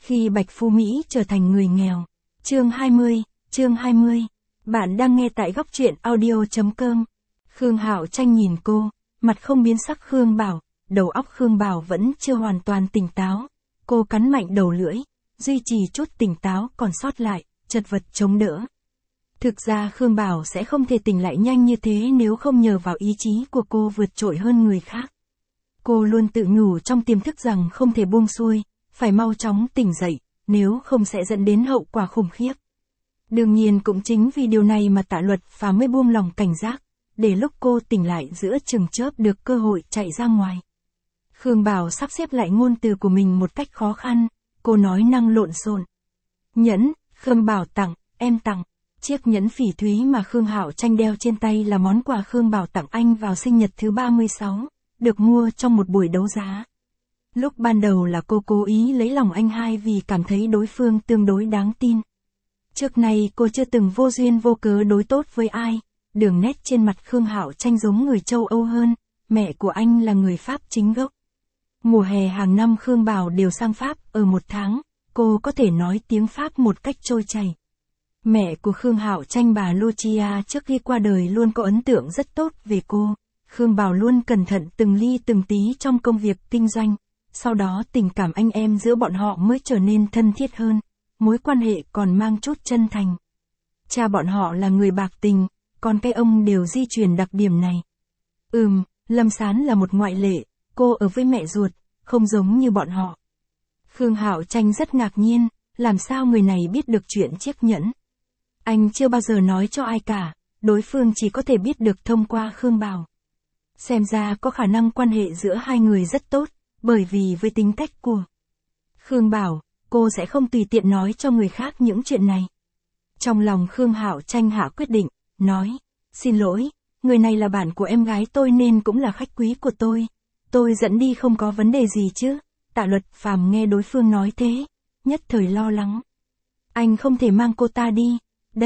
Khi Bạch Phú Mỹ trở thành người nghèo. Chương 20. Bạn đang nghe tại góc truyện audio.com. Khương Hạo Tranh nhìn cô, mặt không biến sắc. Khương Bảo, đầu óc Khương Bảo vẫn chưa hoàn toàn tỉnh táo. Cô cắn mạnh đầu lưỡi, duy trì chút tỉnh táo còn sót lại, chật vật chống đỡ. Thực ra Khương Bảo sẽ không thể tỉnh lại nhanh như thế nếu không nhờ vào ý chí của cô vượt trội hơn người khác. Cô luôn tự nhủ trong tiềm thức rằng không thể buông xuôi, phải mau chóng tỉnh dậy, nếu không sẽ dẫn đến hậu quả khủng khiếp. Đương nhiên cũng chính vì điều này mà Tạ Luật Phàm mới buông lòng cảnh giác, để lúc cô tỉnh lại giữa chừng chớp được cơ hội chạy ra ngoài. Khương Bảo sắp xếp lại ngôn từ của mình một cách khó khăn, cô nói năng lộn xộn. Nhẫn, Khương Bảo tặng, em tặng. Chiếc nhẫn phỉ thúy mà Khương Hạo Tranh đeo trên tay là món quà Khương Bảo tặng anh vào sinh nhật thứ 36, được mua trong một buổi đấu giá. Lúc ban đầu là cô cố ý lấy lòng anh hai vì cảm thấy đối phương tương đối đáng tin. Trước nay cô chưa từng vô duyên vô cớ đối tốt với ai, đường nét trên mặt Khương Hạo Tranh giống người châu Âu hơn, mẹ của anh là người Pháp chính gốc. Mùa hè hàng năm Khương Bảo đều sang Pháp ở một tháng, cô có thể nói tiếng Pháp một cách trôi chảy. Mẹ của Khương Hạo Tranh bà Lucia trước khi qua đời luôn có ấn tượng rất tốt về cô. Khương Bảo luôn cẩn thận từng ly từng tí trong công việc kinh doanh, sau đó tình cảm anh em giữa bọn họ mới trở nên thân thiết hơn, mối quan hệ còn mang chút chân thành. Cha bọn họ là người bạc tình, còn cái ông đều di truyền đặc điểm này. Lâm Sán là một ngoại lệ, cô ở với mẹ ruột, không giống như bọn họ. Khương Hạo Tranh rất ngạc nhiên, làm sao người này biết được chuyện chiếc nhẫn. Anh chưa bao giờ nói cho ai cả, đối phương chỉ có thể biết được thông qua Khương Bảo. Xem ra có khả năng quan hệ giữa hai người rất tốt, bởi vì với tính cách của Khương Bảo, cô sẽ không tùy tiện nói cho người khác những chuyện này. Trong lòng Khương Hạo Tranh hạ quyết định, nói, xin lỗi, người này là bạn của em gái tôi nên cũng là khách quý của tôi dẫn đi không có vấn đề gì chứ. Tạ Luật Phàm nghe đối phương nói thế, nhất thời lo lắng. Anh không thể mang cô ta đi,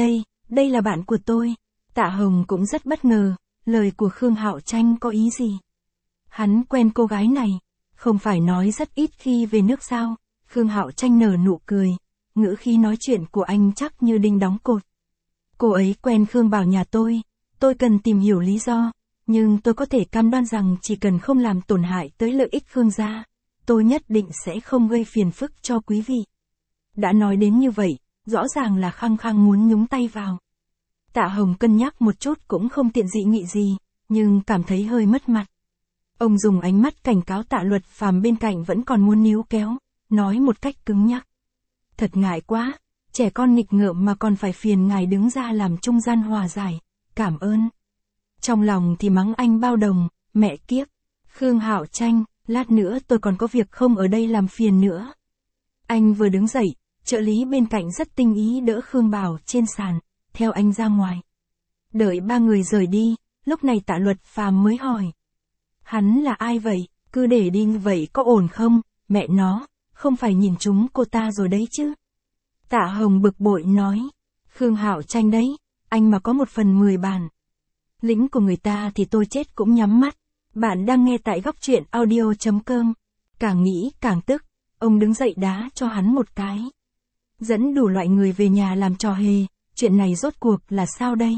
đây là bạn của tôi. Tạ Hồng cũng rất bất ngờ, lời của Khương Hạo Tranh có ý gì? Hắn quen cô gái này, không phải nói rất ít khi về nước sao? Khương Hạo Tranh nở nụ cười, ngữ khí nói chuyện của anh chắc như đinh đóng cột. Cô ấy quen Khương Bảo nhà tôi cần tìm hiểu lý do, nhưng tôi có thể cam đoan rằng chỉ cần không làm tổn hại tới lợi ích Khương gia, tôi nhất định sẽ không gây phiền phức cho quý vị. Đã nói đến như vậy, rõ ràng là khăng khăng muốn nhúng tay vào. Tạ Hồng cân nhắc một chút cũng không tiện dị nghị gì, nhưng cảm thấy hơi mất mặt. Ông dùng ánh mắt cảnh cáo Tạ Luật Phàm bên cạnh vẫn còn muốn níu kéo, nói một cách cứng nhắc. Thật ngại quá, trẻ con nghịch ngợm mà còn phải phiền ngài đứng ra làm trung gian hòa giải, cảm ơn. Trong lòng thì mắng anh bao đồng, mẹ kiếp. Khương Hạo Tranh, lát nữa tôi còn có việc không ở đây làm phiền nữa. Anh vừa đứng dậy, trợ lý bên cạnh rất tinh ý đỡ Khương Bảo trên sàn, theo anh ra ngoài. Đợi ba người rời đi, lúc này Tạ Luật Phàm mới hỏi. Hắn là ai vậy, cứ để đi vậy có ổn không, mẹ nó, không phải nhìn chúng cô ta rồi đấy chứ. Tạ Hồng bực bội nói, Khương Hạo Tranh đấy, anh mà có 1/10 bản lĩnh của người ta thì tôi chết cũng nhắm mắt. Bạn đang nghe tại góc truyện audio.com. Càng nghĩ càng tức, ông đứng dậy đá cho hắn một cái. Dẫn đủ loại người về nhà làm trò hề, chuyện này rốt cuộc là sao đây?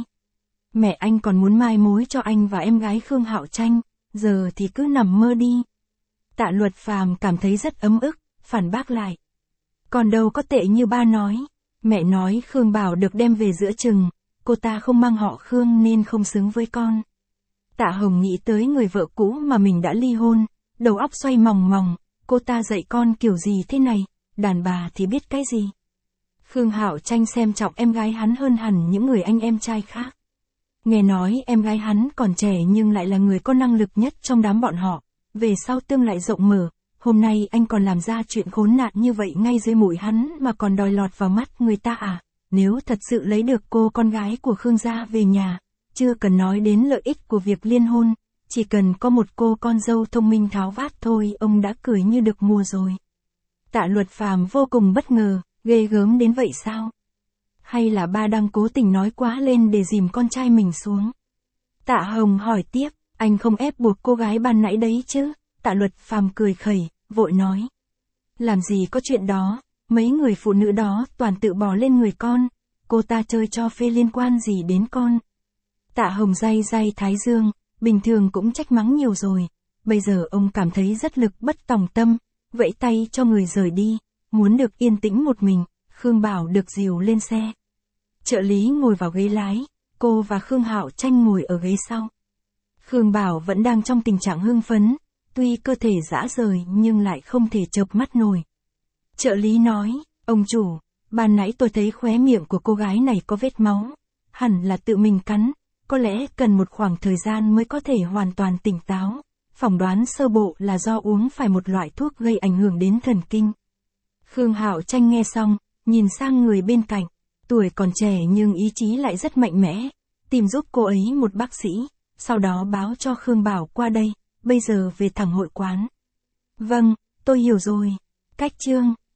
Mẹ anh còn muốn mai mối cho anh và em gái Khương Hạo Tranh, giờ thì cứ nằm mơ đi. Tạ Luật Phàm cảm thấy rất ấm ức, phản bác lại. Còn đâu có tệ như ba nói, mẹ nói Khương Bảo được đem về giữa chừng, cô ta không mang họ Khương nên không xứng với con. Tạ Hồng nghĩ tới người vợ cũ mà mình đã ly hôn, đầu óc xoay mòng mòng, cô ta dạy con kiểu gì thế này, đàn bà thì biết cái gì. Khương Hạo Tranh xem trọng em gái hắn hơn hẳn những người anh em trai khác. Nghe nói em gái hắn còn trẻ nhưng lại là người có năng lực nhất trong đám bọn họ, về sau tương lại rộng mở, hôm nay anh còn làm ra chuyện khốn nạn như vậy ngay dưới mũi hắn mà còn đòi lọt vào mắt người ta à? Nếu thật sự lấy được cô con gái của Khương gia về nhà, chưa cần nói đến lợi ích của việc liên hôn, chỉ cần có một cô con dâu thông minh tháo vát thôi ông đã cười như được mùa rồi. Tạ Luật Phàm vô cùng bất ngờ, ghê gớm đến vậy sao? Hay là ba đang cố tình nói quá lên để dìm con trai mình xuống? Tạ Hồng hỏi tiếp, anh không ép buộc cô gái ban nãy đấy chứ? Tạ Luật Phàm cười khẩy, vội nói. Làm gì có chuyện đó, Mấy người phụ nữ đó toàn tự bỏ lên người con, cô ta chơi cho phê liên quan gì đến con. Tạ Hồng day day thái dương, bình thường cũng trách mắng nhiều rồi, bây giờ ông cảm thấy rất lực bất tòng tâm, vẫy tay cho người rời đi, muốn được yên tĩnh một mình, Khương Bảo được dìu lên xe. Trợ lý ngồi vào ghế lái, cô và Khương Hạo Tranh ngồi ở ghế sau. Khương Bảo vẫn đang trong tình trạng hưng phấn, tuy cơ thể rã rời nhưng lại không thể chợp mắt nổi. Trợ lý nói, ông chủ, ban nãy tôi thấy khóe miệng của cô gái này có vết máu, hẳn là tự mình cắn, có lẽ cần một khoảng thời gian mới có thể hoàn toàn tỉnh táo. Phỏng đoán sơ bộ là do uống phải một loại thuốc gây ảnh hưởng đến thần kinh. Khương Hạo Tranh nghe xong, nhìn sang người bên cạnh, tuổi còn trẻ nhưng ý chí lại rất mạnh mẽ, tìm giúp cô ấy một bác sĩ, sau đó báo cho Khương Bảo qua đây, bây giờ về thẳng hội quán. Vâng, tôi hiểu rồi. Cách chương